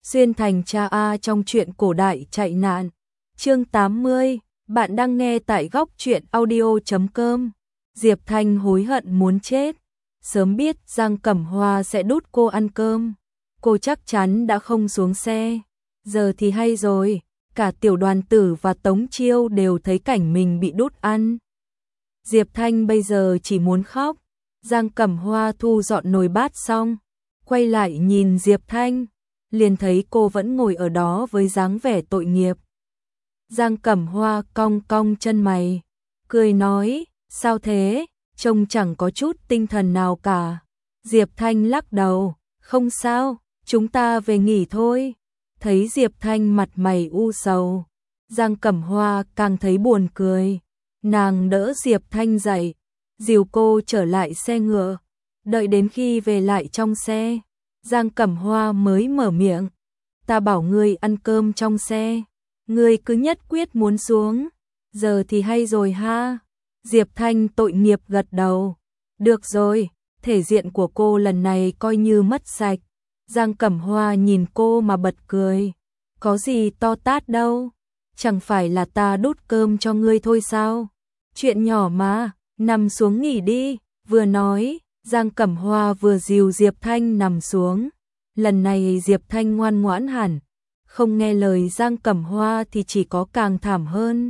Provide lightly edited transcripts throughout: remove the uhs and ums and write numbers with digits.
Xuyên thành cha A trong truyện cổ đại chạy nạn. Chương 80, bạn đang nghe tại góc truyện audio.com. Diệp Thanh hối hận muốn chết. Sớm biết Giang Cẩm Hoa sẽ đút cô ăn cơm, cô chắc chắn đã không xuống xe. Giờ thì hay rồi, cả Tiểu Đoàn Tử và Tống Chiêu đều thấy cảnh mình bị đút ăn. Diệp Thanh bây giờ chỉ muốn khóc. Giang Cẩm Hoa thu dọn nồi bát xong, quay lại nhìn Diệp Thanh, liền thấy cô vẫn ngồi ở đó với dáng vẻ tội nghiệp. Giang Cẩm Hoa cong cong chân mày, cười nói, sao thế, trông chẳng có chút tinh thần nào cả. Diệp Thanh lắc đầu, không sao, chúng ta về nghỉ thôi. Thấy Diệp Thanh mặt mày u sầu, Giang Cẩm Hoa càng thấy buồn cười. Nàng đỡ Diệp Thanh dậy, dìu cô trở lại xe ngựa. Đợi đến khi về lại trong xe, Giang Cẩm Hoa mới mở miệng, ta bảo ngươi ăn cơm trong xe, ngươi cứ nhất quyết muốn xuống, giờ thì hay rồi ha. Diệp Thanh tội nghiệp gật đầu, được rồi, thể diện của cô lần này coi như mất sạch. Giang Cẩm Hoa nhìn cô mà bật cười, có gì to tát đâu, chẳng phải là ta đút cơm cho ngươi thôi sao, chuyện nhỏ mà, nằm xuống nghỉ đi. Vừa nói, Giang Cẩm Hoa vừa dìu Diệp Thanh nằm xuống. Lần này Diệp Thanh ngoan ngoãn hẳn, không nghe lời Giang Cẩm Hoa thì chỉ có càng thảm hơn.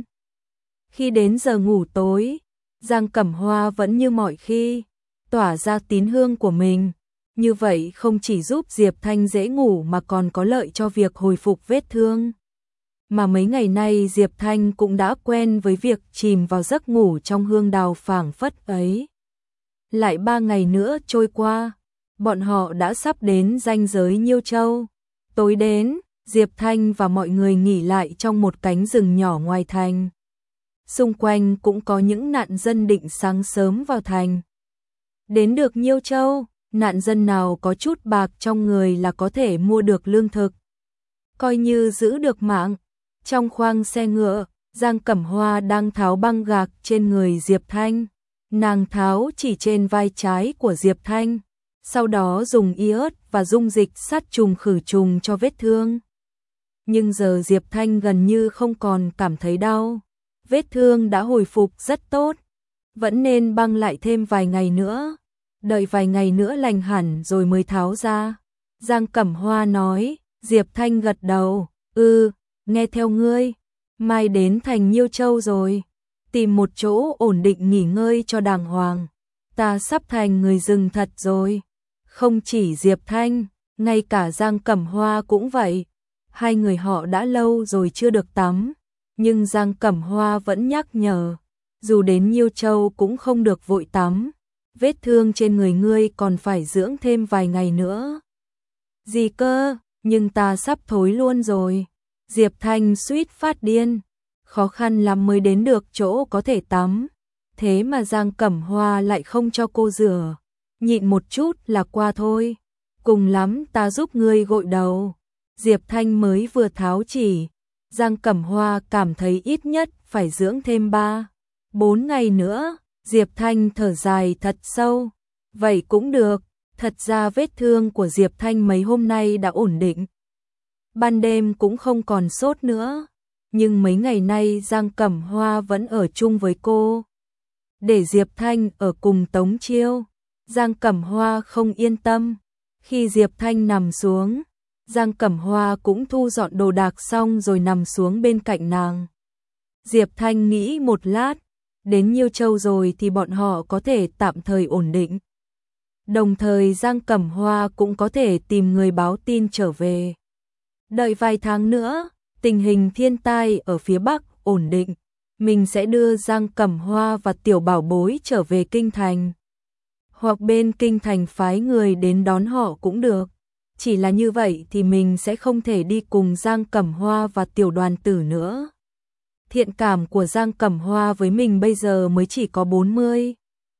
Khi đến giờ ngủ tối, Giang Cẩm Hoa vẫn như mọi khi, tỏa ra tín hương của mình. Như vậy không chỉ giúp Diệp Thanh dễ ngủ mà còn có lợi cho việc hồi phục vết thương. Mà mấy ngày nay Diệp Thanh cũng đã quen với việc chìm vào giấc ngủ trong hương đào phảng phất ấy. Lại 3 ngày nữa trôi qua, bọn họ đã sắp đến ranh giới Nhiêu Châu. Tối đến, Diệp Thanh và mọi người nghỉ lại trong một cánh rừng nhỏ ngoài thành. Xung quanh cũng có những nạn dân định sáng sớm vào thành. Đến được Nhiêu Châu, nạn dân nào có chút bạc trong người là có thể mua được lương thực, coi như giữ được mạng. Trong khoang xe ngựa, Giang Cẩm Hoa đang tháo băng gạc trên người Diệp Thanh. Nàng tháo chỉ trên vai trái của Diệp Thanh, sau đó dùng iốt và dung dịch sát trùng khử trùng cho vết thương. Nhưng giờ Diệp Thanh gần như không còn cảm thấy đau, vết thương đã hồi phục rất tốt, vẫn nên băng lại thêm vài ngày nữa, đợi vài ngày nữa lành hẳn rồi mới tháo ra. Giang Cẩm Hoa nói. Diệp Thanh gật đầu, nghe theo ngươi, mai đến thành Nhiêu Châu rồi, tìm một chỗ ổn định nghỉ ngơi cho đàng hoàng, ta sắp thành người rừng thật rồi. Không chỉ Diệp Thanh, ngay cả Giang Cẩm Hoa cũng vậy, hai người họ đã lâu rồi chưa được tắm, nhưng Giang Cẩm Hoa vẫn nhắc nhở, dù đến Nhiêu Châu cũng không được vội tắm, vết thương trên người ngươi còn phải dưỡng thêm vài ngày nữa. Gì cơ, nhưng ta sắp thối luôn rồi. Diệp Thanh suýt phát điên, khó khăn lắm mới đến được chỗ có thể tắm, thế mà Giang Cẩm Hoa lại không cho cô rửa, nhịn một chút là qua thôi, cùng lắm ta giúp ngươi gội đầu. Diệp Thanh mới vừa tháo chỉ, Giang Cẩm Hoa cảm thấy ít nhất phải dưỡng thêm 3-4 ngày nữa. Diệp Thanh thở dài thật sâu, vậy cũng được, thật ra vết thương của Diệp Thanh mấy hôm nay đã ổn định. Ban đêm cũng không còn sốt nữa, nhưng mấy ngày nay Giang Cẩm Hoa vẫn ở chung với cô. Để Diệp Thanh ở cùng Tống Chiêu, Giang Cẩm Hoa không yên tâm. Khi Diệp Thanh nằm xuống, Giang Cẩm Hoa cũng thu dọn đồ đạc xong rồi nằm xuống bên cạnh nàng. Diệp Thanh nghĩ một lát, đến Nhiêu Châu rồi thì bọn họ có thể tạm thời ổn định. Đồng thời Giang Cẩm Hoa cũng có thể tìm người báo tin trở về. Đợi vài tháng nữa, tình hình thiên tai ở phía Bắc ổn định, mình sẽ đưa Giang Cẩm Hoa và Tiểu Bảo Bối trở về Kinh Thành. Hoặc bên Kinh Thành phái người đến đón họ cũng được. Chỉ là như vậy thì mình sẽ không thể đi cùng Giang Cẩm Hoa và Tiểu Đoàn Tử nữa. Thiện cảm của Giang Cẩm Hoa với mình bây giờ mới chỉ có 40.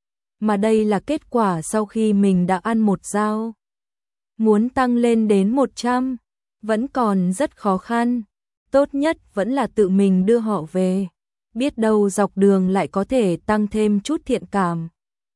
Mà đây là kết quả sau khi mình đã ăn một dao. Muốn tăng lên đến 100, vẫn còn rất khó khăn. Tốt nhất vẫn là tự mình đưa họ về. Biết đâu dọc đường lại có thể tăng thêm chút thiện cảm.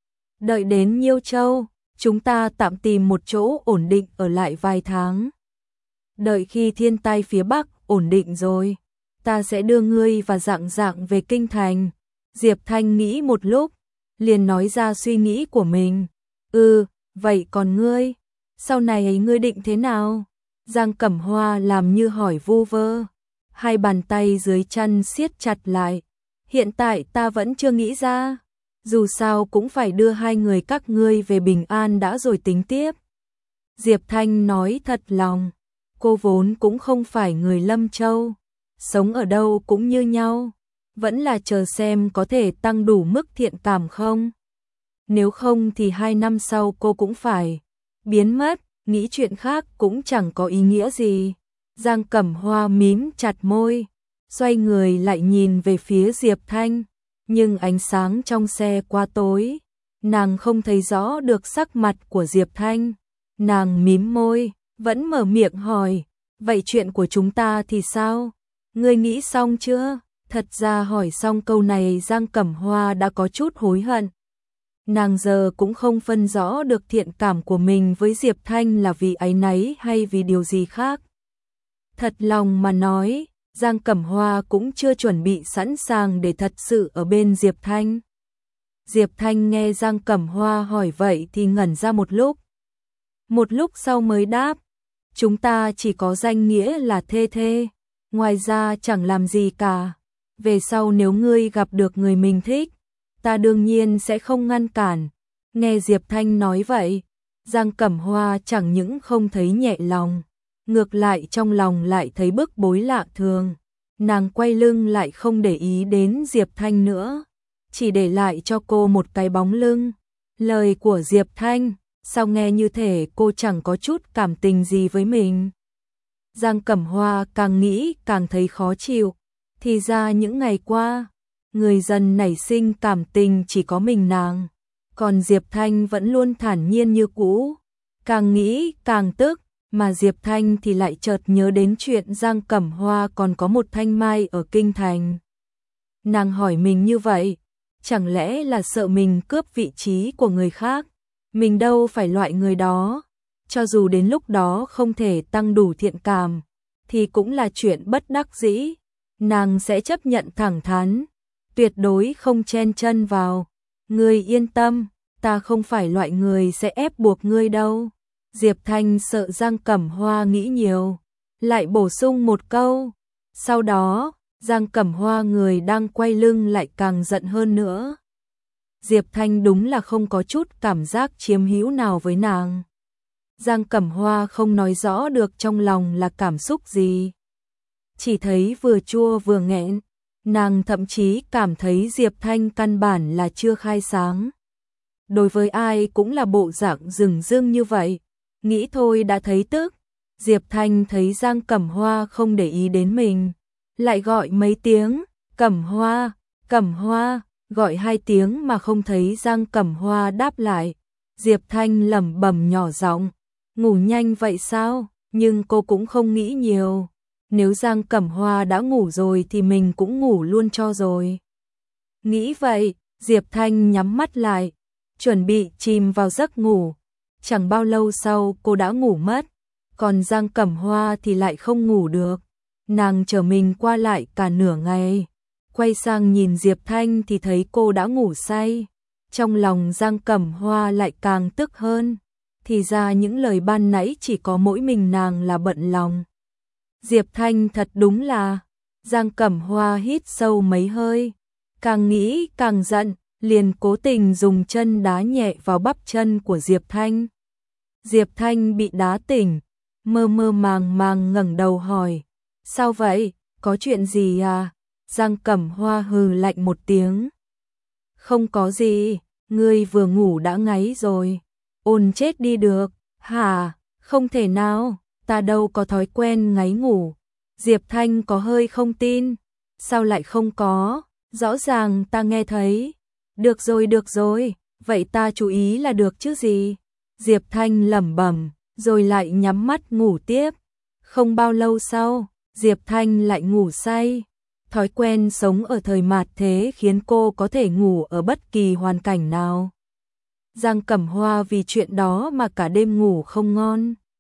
Đợi đến Nhiêu Châu, chúng ta tạm tìm một chỗ ổn định ở lại vài tháng. đợi khi thiên tai phía Bắc ổn định rồi, ta sẽ đưa ngươi và Dạng Dạng về kinh thành. Diệp Thanh nghĩ một lúc, liền nói ra suy nghĩ của mình. Vậy còn ngươi, sau này ấy ngươi định thế nào? Giang Cẩm Hoa làm như hỏi vu vơ, hai bàn tay dưới chân siết chặt lại. Hiện tại ta vẫn chưa nghĩ ra, dù sao cũng phải đưa hai người các ngươi về bình an đã rồi tính tiếp. Diệp Thanh nói thật lòng, cô vốn cũng không phải người Lâm Châu, sống ở đâu cũng như nhau, vẫn là chờ xem có thể tăng đủ mức thiện cảm không. Nếu không thì 2 năm sau cô cũng phải biến mất, nghĩ chuyện khác cũng chẳng có ý nghĩa gì. Giang Cẩm Hoa mím chặt môi, xoay người lại nhìn về phía Diệp Thanh, nhưng ánh sáng trong xe quá tối, nàng không thấy rõ được sắc mặt của Diệp Thanh. Nàng mím môi, vẫn mở miệng hỏi, vậy chuyện của chúng ta thì sao? Ngươi nghĩ xong chưa? Thật ra hỏi xong câu này Giang Cẩm Hoa đã có chút hối hận. Nàng giờ cũng không phân rõ được thiện cảm của mình với Diệp Thanh là vì áy náy hay vì điều gì khác. Thật lòng mà nói, Giang Cẩm Hoa cũng chưa chuẩn bị sẵn sàng để thật sự ở bên Diệp Thanh. Diệp Thanh nghe Giang Cẩm Hoa hỏi vậy thì ngẩn ra một lúc sau mới đáp, chúng ta chỉ có danh nghĩa là thê thê, ngoài ra chẳng làm gì cả. Về sau nếu ngươi gặp được người mình thích, ta đương nhiên sẽ không ngăn cản. Nghe Diệp Thanh nói vậy, Giang Cẩm Hoa chẳng những không thấy nhẹ lòng, ngược lại trong lòng lại thấy bức bối lạ thường. Nàng quay lưng lại không để ý đến Diệp Thanh nữa, chỉ để lại cho cô một cái bóng lưng. Lời của Diệp Thanh, sao nghe như thể cô chẳng có chút cảm tình gì với mình. Giang Cẩm Hoa càng nghĩ càng thấy khó chịu, thì ra những ngày qua, người dần nảy sinh cảm tình chỉ có mình nàng, còn Diệp Thanh vẫn luôn thản nhiên như cũ. Càng nghĩ càng tức, mà Diệp Thanh thì lại chợt nhớ đến chuyện Giang Cẩm Hoa còn có một thanh mai ở kinh thành. Nàng hỏi mình như vậy, chẳng lẽ là sợ mình cướp vị trí của người khác? Mình đâu phải loại người đó, cho dù đến lúc đó không thể tăng đủ thiện cảm, thì cũng là chuyện bất đắc dĩ. Nàng sẽ chấp nhận thẳng thắn, tuyệt đối không chen chân vào. Ngươi yên tâm, ta không phải loại người sẽ ép buộc ngươi đâu. Diệp Thanh sợ Giang Cẩm Hoa nghĩ nhiều, lại bổ sung một câu. Sau đó, Giang Cẩm Hoa người đang quay lưng lại càng giận hơn nữa. Diệp Thanh đúng là không có chút cảm giác chiếm hữu nào với nàng. Giang Cẩm Hoa không nói rõ được trong lòng là cảm xúc gì, chỉ thấy vừa chua vừa nghẹn. Nàng thậm chí cảm thấy Diệp Thanh căn bản là chưa khai sáng. Đối với ai cũng là bộ dạng rừng rưng như vậy, nghĩ thôi đã thấy tức. Diệp Thanh thấy Giang Cẩm Hoa không để ý đến mình, lại gọi mấy tiếng, Cẩm Hoa, gọi 2 tiếng mà không thấy Giang Cẩm Hoa đáp lại. Diệp Thanh lẩm bẩm nhỏ giọng, ngủ nhanh vậy sao? Nhưng cô cũng không nghĩ nhiều. Nếu Giang Cẩm Hoa đã ngủ rồi thì mình cũng ngủ luôn cho rồi. Nghĩ vậy, Diệp Thanh nhắm mắt lại, chuẩn bị chìm vào giấc ngủ. Chẳng bao lâu sau cô đã ngủ mất, còn Giang Cẩm Hoa thì lại không ngủ được. Nàng trở mình qua lại cả nửa ngày, quay sang nhìn Diệp Thanh thì thấy cô đã ngủ say. Trong lòng Giang Cẩm Hoa lại càng tức hơn, thì ra những lời ban nãy chỉ có mỗi mình nàng là bận lòng. Diệp Thanh thật đúng là. Giang Cẩm Hoa hít sâu mấy hơi, càng nghĩ càng giận, liền cố tình dùng chân đá nhẹ vào bắp chân của Diệp Thanh. Diệp Thanh bị đá tỉnh, mơ mơ màng màng ngẩng đầu hỏi, sao vậy, có chuyện gì à? Giang Cẩm Hoa hừ lạnh một tiếng, không có gì, ngươi vừa ngủ đã ngáy rồi. Ôn chết đi được, hả? Không thể nào, ta đâu có thói quen ngáy ngủ. Diệp Thanh có hơi không tin, sao lại không có, rõ ràng ta nghe thấy. Được rồi, vậy ta chú ý là được chứ gì. Diệp Thanh lẩm bẩm, rồi lại nhắm mắt ngủ tiếp. Không bao lâu sau, Diệp Thanh lại ngủ say. Thói quen sống ở thời mạt thế khiến cô có thể ngủ ở bất kỳ hoàn cảnh nào. Giang Cẩm Hoa vì chuyện đó mà cả đêm ngủ không ngon.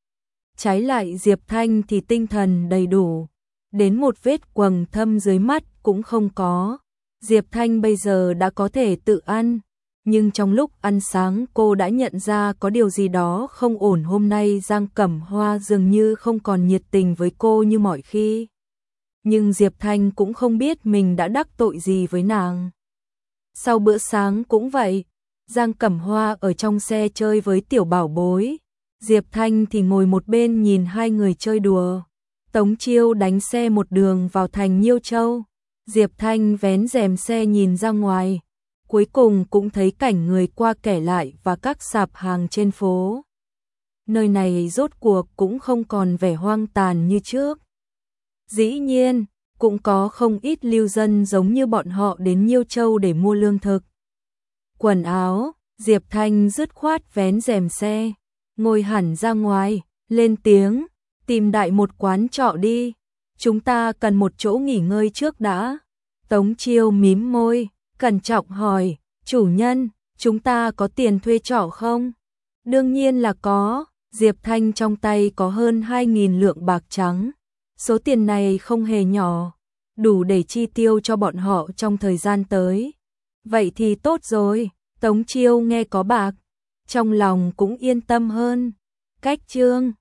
Trái lại Diệp Thanh thì tinh thần đầy đủ, đến một vết quầng thâm dưới mắt cũng không có. Diệp Thanh bây giờ đã có thể tự ăn, nhưng trong lúc ăn sáng cô đã nhận ra có điều gì đó không ổn. Hôm nay Giang Cẩm Hoa dường như không còn nhiệt tình với cô như mọi khi. Nhưng Diệp Thanh cũng không biết mình đã đắc tội gì với nàng. Sau bữa sáng cũng vậy, Giang Cẩm Hoa ở trong xe chơi với tiểu bảo bối, Diệp Thanh thì ngồi một bên nhìn hai người chơi đùa. Tống Chiêu đánh xe một đường vào thành Nhiêu Châu, Diệp Thanh vén rèm xe nhìn ra ngoài, cuối cùng cũng thấy cảnh người qua kẻ lại và các sạp hàng trên phố. Nơi này rốt cuộc cũng không còn vẻ hoang tàn như trước. Dĩ nhiên, cũng có không ít lưu dân giống như bọn họ đến Nhiêu Châu để mua lương thực, quần áo. Diệp Thanh dứt khoát vén rèm xe, ngồi hẳn ra ngoài, lên tiếng, tìm đại một quán trọ đi, chúng ta cần một chỗ nghỉ ngơi trước đã. Tống Chiêu mím môi, cẩn trọng hỏi, chủ nhân, chúng ta có tiền thuê trọ không? Đương nhiên là có. Diệp Thanh trong tay có hơn 2.000 lượng bạc trắng. Số tiền này không hề nhỏ, đủ để chi tiêu cho bọn họ trong thời gian tới. Vậy thì tốt rồi. Tống Chiêu nghe có bạc, trong lòng cũng yên tâm hơn. Cách chương